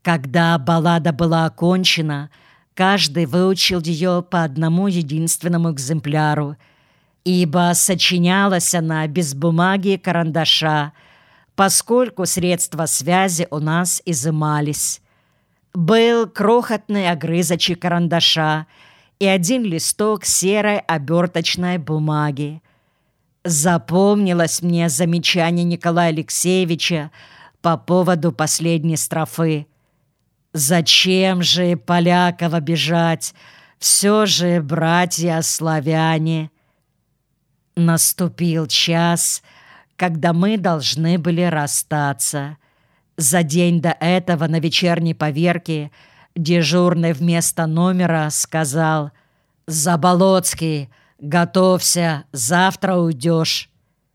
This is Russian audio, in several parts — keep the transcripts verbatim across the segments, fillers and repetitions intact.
Когда баллада была окончена, каждый выучил ее по одному единственному экземпляру, ибо сочинялась она без бумаги и карандаша, поскольку средства связи у нас изымались. Был крохотный огрызочек карандаша и один листок серой оберточной бумаги. Запомнилось мне замечание Николая Алексеевича по поводу последней строфы. «Зачем же Полякова бежать? Все же братья-славяне». Наступил час, когда мы должны были расстаться. За день до этого на вечерней поверке дежурный вместо номера сказал: «Заболоцкий, готовься, завтра уйдешь».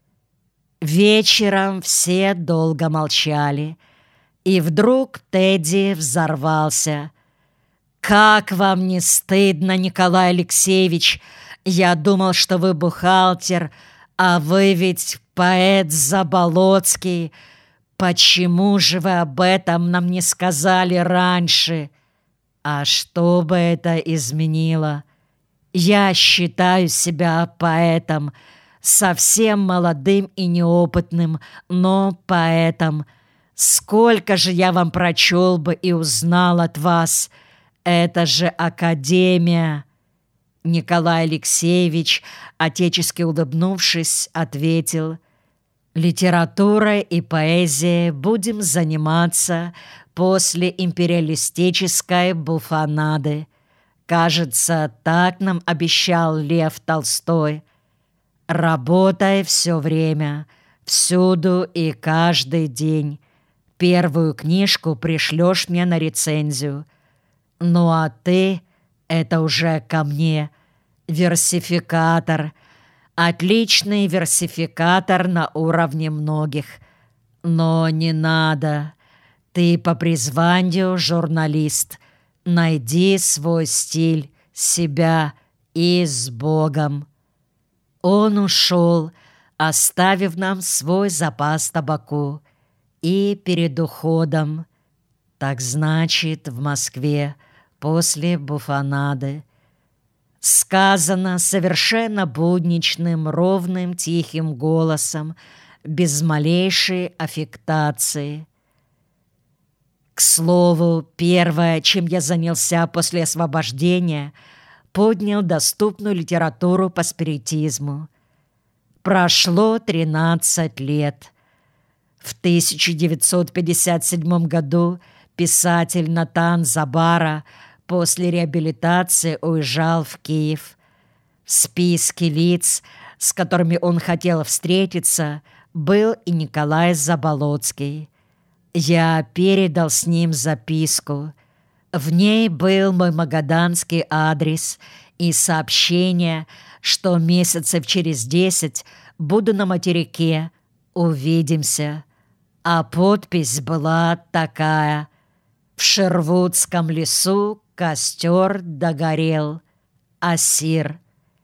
Вечером все долго молчали, и вдруг Тедди взорвался. «Как вам не стыдно, Николай Алексеевич? Я думал, что вы бухгалтер, а вы ведь поэт Заболоцкий. Почему же вы об этом нам не сказали раньше?» «А что бы это изменило? Я считаю себя поэтом, совсем молодым и неопытным, но поэтом. Сколько же я вам прочел бы и узнал от вас. Это же академия». Николай Алексеевич, отечески улыбнувшись, ответил: «Литературой и поэзией будем заниматься после империалистической буфонады. Кажется, так нам обещал Лев Толстой. Работай все время, всюду и каждый день. Первую книжку пришлешь мне на рецензию. Ну а ты, это уже ко мне, версификатор, отличный версификатор на уровне многих. Но не надо, ты по призванию журналист. Найди свой стиль, себя и с Богом». Он ушел, оставив нам свой запас табаку. И перед уходом: «Так значит, в Москве после буфонады». Сказано совершенно будничным, ровным, тихим голосом, без малейшей аффектации. К слову, первое, чем я занялся после освобождения, поднял доступную литературу по спиритизму. Прошло тринадцать лет. В тысяча девятьсот пятьдесят седьмом году писатель Натан Забара после реабилитации уезжал в Киев. В списке лиц, с которыми он хотел встретиться, был и Николай Заболоцкий. Я передал с ним записку. В ней был мой магаданский адрес и сообщение, что месяцев через десять буду на материке, увидимся. А подпись была такая: «В Шервудском лесу костер догорел. Асир».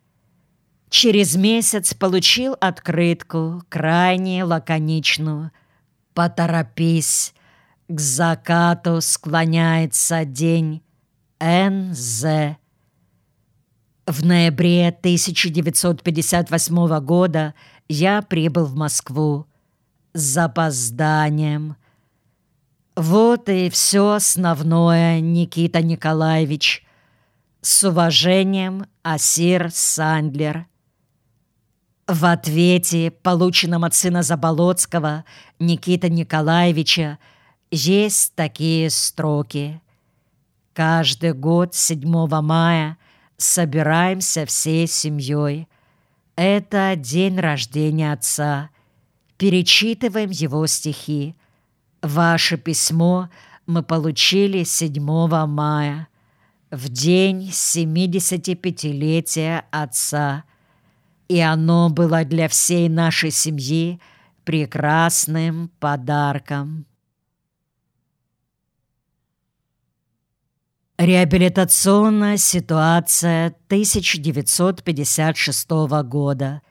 Через месяц получил открытку, крайне лаконичную: «Поторопись, к закату склоняется день. Н З». В ноябре тысяча девятьсот пятьдесят восьмого года я прибыл в Москву с запозданием. Вот и все основное, Никита Николаевич. С уважением, Асир Сандлер. В ответе, полученном от сына Заболоцкого, Никиты Николаевича, есть такие строки: «Каждый год седьмого мая собираемся всей семьей. Это день рождения отца. Перечитываем его стихи. Ваше письмо мы получили седьмого мая, в день семидесятипятилетия отца. И оно было для всей нашей семьи прекрасным подарком». Реабилитационная ситуация тысяча девятьсот пятьдесят шестого года.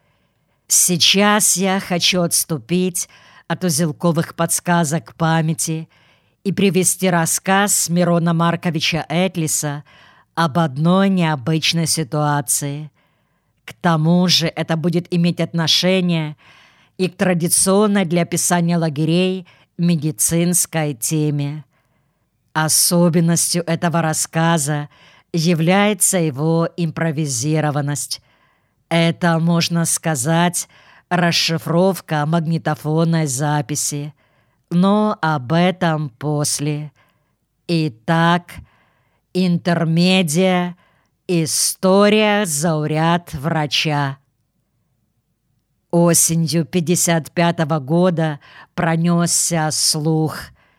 Сейчас я хочу отступить от узелковых подсказок памяти и привести рассказ Мирона Марковича Этлиса об одной необычной ситуации. К тому же это будет иметь отношение и к традиционной для описания лагерей медицинской теме. Особенностью этого рассказа является его импровизированность. Это, можно сказать, расшифровка магнитофонной записи, но об этом после. Итак, интермедия, история зауряд врача. Осенью пятьдесят пятого года пронесся слух.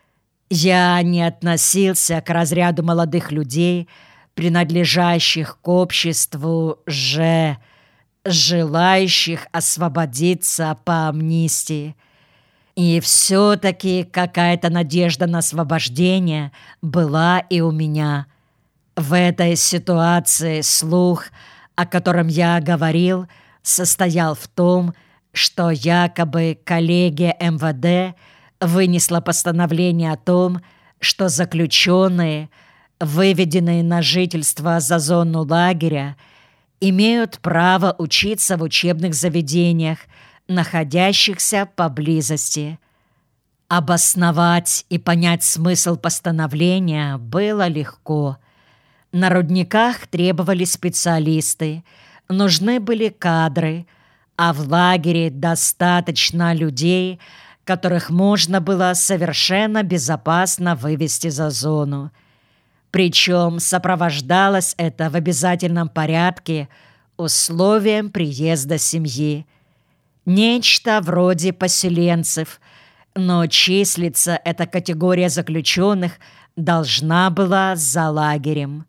Я не относился к разряду молодых людей, принадлежащих к обществу Ж, желающих освободиться по амнистии. И все-таки какая-то надежда на освобождение была и у меня. В этой ситуации слух, о котором я говорил, состоял в том, что якобы коллегия эм вэ дэ вынесла постановление о том, что заключенные, выведенные на жительство за зону лагеря, имеют право учиться в учебных заведениях, находящихся поблизости. Обосновать и понять смысл постановления было легко. На рудниках требовались специалисты, нужны были кадры, а в лагере достаточно людей, которых можно было совершенно безопасно вывести за зону. Причем сопровождалось это в обязательном порядке условием приезда семьи. Нечто вроде поселенцев, но числиться эта категория заключенных должна была за лагерем.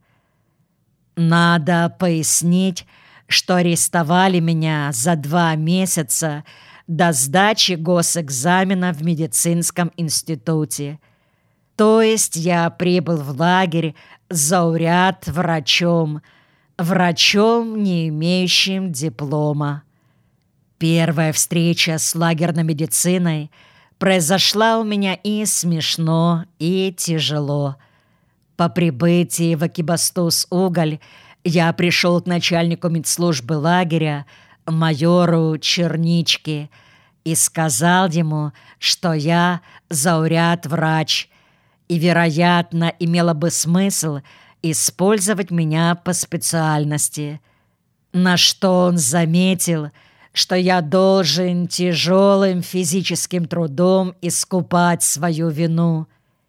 Надо пояснить, что арестовали меня за два месяца до сдачи госэкзамена в медицинском институте. То есть я прибыл в лагерь зауряд врачом, врачом, не имеющим диплома. Первая встреча с лагерной медициной произошла у меня и смешно, и тяжело. По прибытии в Экибастуз-Уголь я пришел к начальнику медслужбы лагеря, майору Черничке, и сказал ему, что я зауряд врач, и, вероятно, имело бы смысл использовать меня по специальности. На что он заметил, что я должен тяжелым физическим трудом искупать свою вину.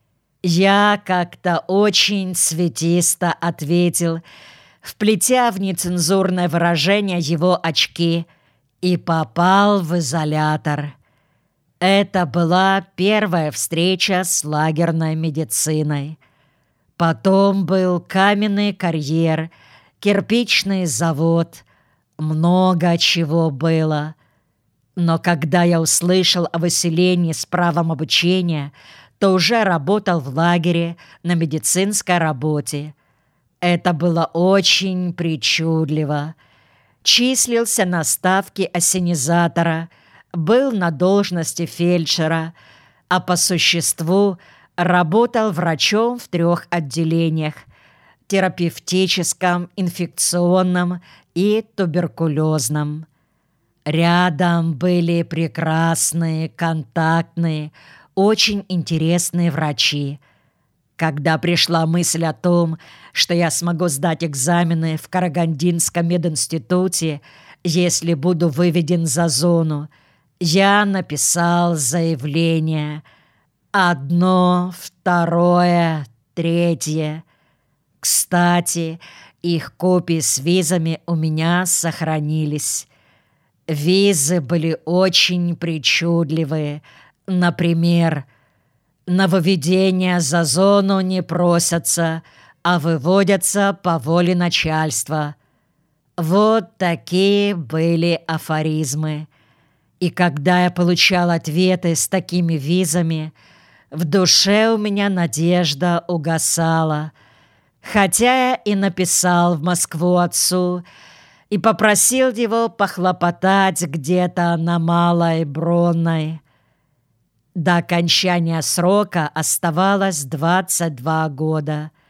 Я как-то очень цветисто ответил, вплетя в нецензурное выражение его очки, и попал в изолятор. Это была первая встреча с лагерной медициной. Потом был каменный карьер, кирпичный завод. Много чего было. Но когда я услышал о выселении с правом обучения, то уже работал в лагере на медицинской работе. Это было очень причудливо. Числился на ставке ассенизатора, был на должности фельдшера, а по существу работал врачом в трех отделениях – терапевтическом, инфекционном и туберкулезном. Рядом были прекрасные, контактные, очень интересные врачи. Когда пришла мысль о том, что я смогу сдать экзамены в Карагандинском мединституте, если буду выведен за зону, я написал заявление. Одно, второе, третье. Кстати, их копии с визами у меня сохранились. Визы были очень причудливые. Например, на выведение за зону не просятся, а выводятся по воле начальства. Вот такие были афоризмы. И когда я получал ответы с такими визами, в душе у меня надежда угасала. Хотя я и написал в Москву отцу и попросил его похлопотать где-то на Малой Бронной. До окончания срока оставалось двадцать два года.